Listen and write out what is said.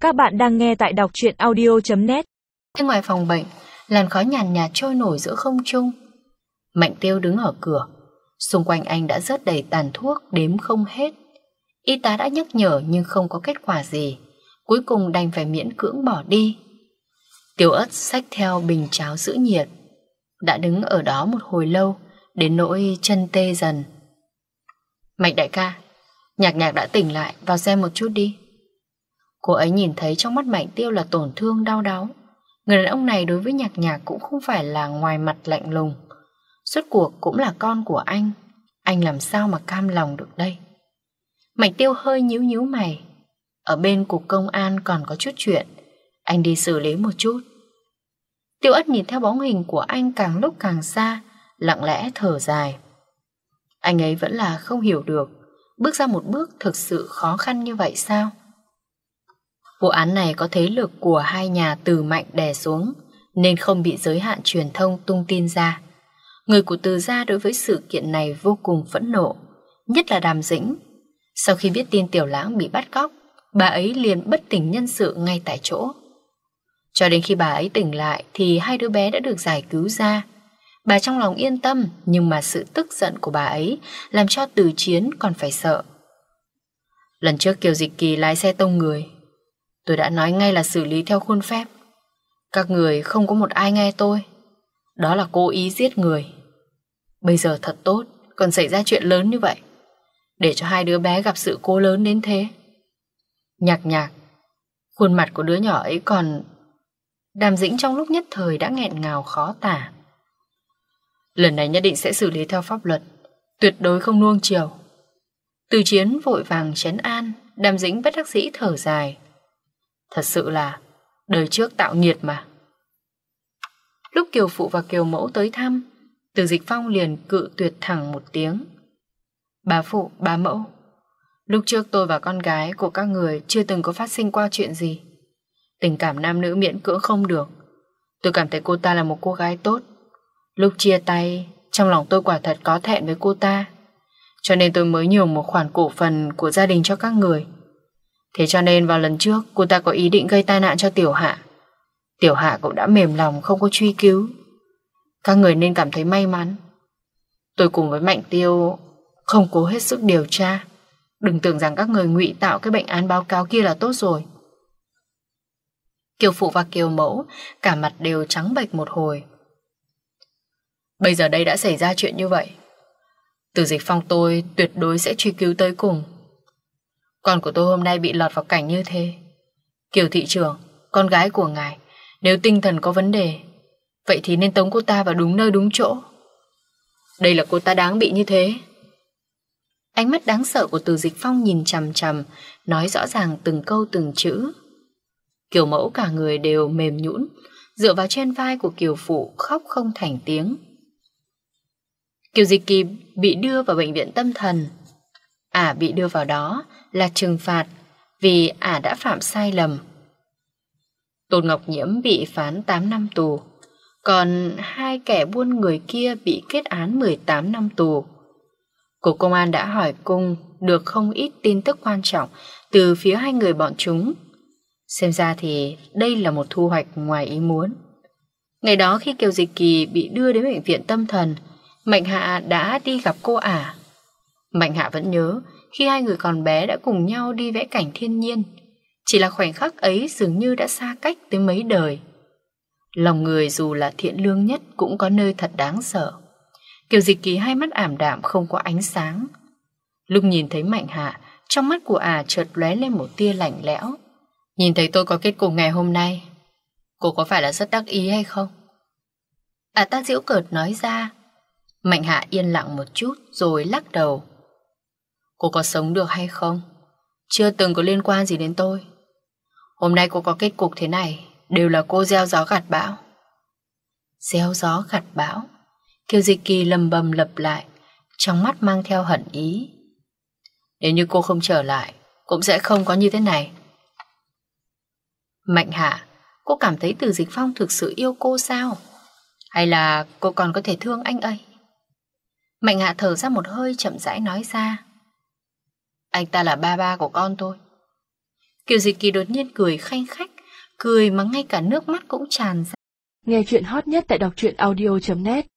Các bạn đang nghe tại đọc truyện audio.net. Bên ngoài phòng bệnh, làn khói nhàn nhạt trôi nổi giữa không trung. Mạnh Tiêu đứng ở cửa. Xung quanh anh đã rớt đầy tàn thuốc đếm không hết. Y tá đã nhắc nhở nhưng không có kết quả gì. Cuối cùng đành phải miễn cưỡng bỏ đi. Tiểu Ất xách theo bình cháo giữ nhiệt. Đã đứng ở đó một hồi lâu, đến nỗi chân tê dần. Mạnh đại ca, Nhạc Nhạc đã tỉnh lại, vào xem một chút đi. Cô ấy nhìn thấy trong mắt Mạnh Tiêu là tổn thương đau đáu. Người đàn ông này đối với Nhạc Nhạc cũng không phải là ngoài mặt lạnh lùng. Suốt cuộc cũng là con của anh làm sao mà cam lòng được đây? Mạnh Tiêu hơi nhíu nhíu mày. Ở bên cục công an còn có chút chuyện, anh đi xử lý một chút. Tiêu Ất nhìn theo bóng hình của anh càng lúc càng xa, lặng lẽ thở dài. Anh ấy vẫn là không hiểu được, bước ra một bước thực sự khó khăn như vậy sao? Vụ án này có thế lực của hai nhà Từ Mạnh đè xuống, nên không bị giới hạn truyền thông tung tin ra. Người của Từ gia đối với sự kiện này vô cùng phẫn nộ, nhất là Đàm Dĩnh. Sau khi biết tin Tiểu Lãng bị bắt cóc, bà ấy liền bất tỉnh nhân sự ngay tại chỗ. Cho đến khi bà ấy tỉnh lại thì hai đứa bé đã được giải cứu ra. Bà trong lòng yên tâm, nhưng mà sự tức giận của bà ấy làm cho Từ Chiến còn phải sợ. Lần trước Kiều Dịch Kỳ lái xe tông người, tôi đã nói ngay là xử lý theo khuôn phép. Các người không có một ai nghe tôi. Đó là cố ý giết người. Bây giờ thật tốt, còn xảy ra chuyện lớn như vậy, để cho hai đứa bé gặp sự cố lớn đến thế. Nhạc Nhạc, khuôn mặt của đứa nhỏ ấy còn... Đàm Dĩnh trong lúc nhất thời đã nghẹn ngào khó tả. Lần này nhất định sẽ xử lý theo pháp luật, tuyệt đối không nuông chiều. Từ Chiến vội vàng trấn an. Đàm Dĩnh bất đắc dĩ thở dài. Thật sự là đời trước tạo nghiệt mà. Lúc Kiều Phụ và Kiều Mẫu tới thăm, Từ Dịch Phong liền cự tuyệt thẳng một tiếng. Bá Phụ, bá Mẫu, lúc trước tôi và con gái của các người chưa từng có phát sinh qua chuyện gì. Tình cảm nam nữ miễn cưỡng không được. Tôi cảm thấy cô ta là một cô gái tốt. Lúc chia tay, trong lòng tôi quả thật có thẹn với cô ta, cho nên tôi mới nhường một khoản cổ phần của gia đình cho các người. Thế cho nên vào lần trước cô ta có ý định gây tai nạn cho Tiểu Hạ. Tiểu Hạ cũng đã mềm lòng không có truy cứu. Các người nên cảm thấy may mắn. Tôi cùng với Mạnh Tiêu không cố hết sức điều tra. Đừng tưởng rằng các người ngụy tạo cái bệnh án báo cáo kia là tốt rồi. Kiều Phụ và Kiều Mẫu cả mặt đều trắng bệch một hồi. Bây giờ đây đã xảy ra chuyện như vậy, Từ Dịch Phong tôi tuyệt đối sẽ truy cứu tới cùng. Con của tôi hôm nay bị lọt vào cảnh như thế. Kiều thị trưởng, con gái của ngài, nếu tinh thần có vấn đề, vậy thì nên tống cô ta vào đúng nơi đúng chỗ. Đây là cô ta đáng bị như thế. Ánh mắt đáng sợ của Từ Dịch Phong nhìn chằm chằm, nói rõ ràng từng câu từng chữ. Kiều Mẫu cả người đều mềm nhũn, dựa vào trên vai của Kiều Phụ khóc không thành tiếng. Kiều Dịch Kỳ bị đưa vào bệnh viện tâm thần. Ả bị đưa vào đó là trừng phạt vì Ả đã phạm sai lầm. Tôn Ngọc Nhiễm bị phán 8 năm tù, còn hai kẻ buôn người kia bị kết án 18 năm tù. Cục công an đã hỏi cung được không ít tin tức quan trọng từ phía hai người bọn chúng. Xem ra thì đây là một thu hoạch ngoài ý muốn. Ngày đó khi Kiều Dịch Kỳ bị đưa đến bệnh viện tâm thần, Mạnh Hạ đã đi gặp cô Ả. Mạnh Hạ vẫn nhớ khi hai người còn bé đã cùng nhau đi vẽ cảnh thiên nhiên. Chỉ là khoảnh khắc ấy dường như đã xa cách tới mấy đời. Lòng người dù là thiện lương nhất cũng có nơi thật đáng sợ. Kiều Dịch Kỳ hai mắt ảm đạm không có ánh sáng. Lúc nhìn thấy Mạnh Hạ, trong mắt của Ả chợt lóe lên một tia lạnh lẽo. Nhìn thấy tôi có kết cục ngày hôm nay, cô có phải là rất đắc ý hay không? Ả ta giễu cợt nói ra. Mạnh Hạ yên lặng một chút rồi lắc đầu. Cô có sống được hay không chưa từng có liên quan gì đến tôi. Hôm nay cô có kết cục thế này đều là cô gieo gió gặt bão. Gieo gió gặt bão? Kiều Dịch Kỳ lầm bầm lặp lại, trong mắt mang theo hận ý. Nếu như cô không trở lại cũng sẽ không có như thế này. Mạnh Hạ, cô cảm thấy Từ Dịch Phong thực sự yêu cô sao? Hay là cô còn có thể thương anh ấy? Mạnh Hạ thở ra một hơi chậm rãi nói ra. Anh ta là ba của con tôi. Kiều Dịch Kỳ đột nhiên cười khanh khách, cười mà ngay cả nước mắt cũng tràn ra. Nghe chuyện hot nhất tại đọc truyện audio.net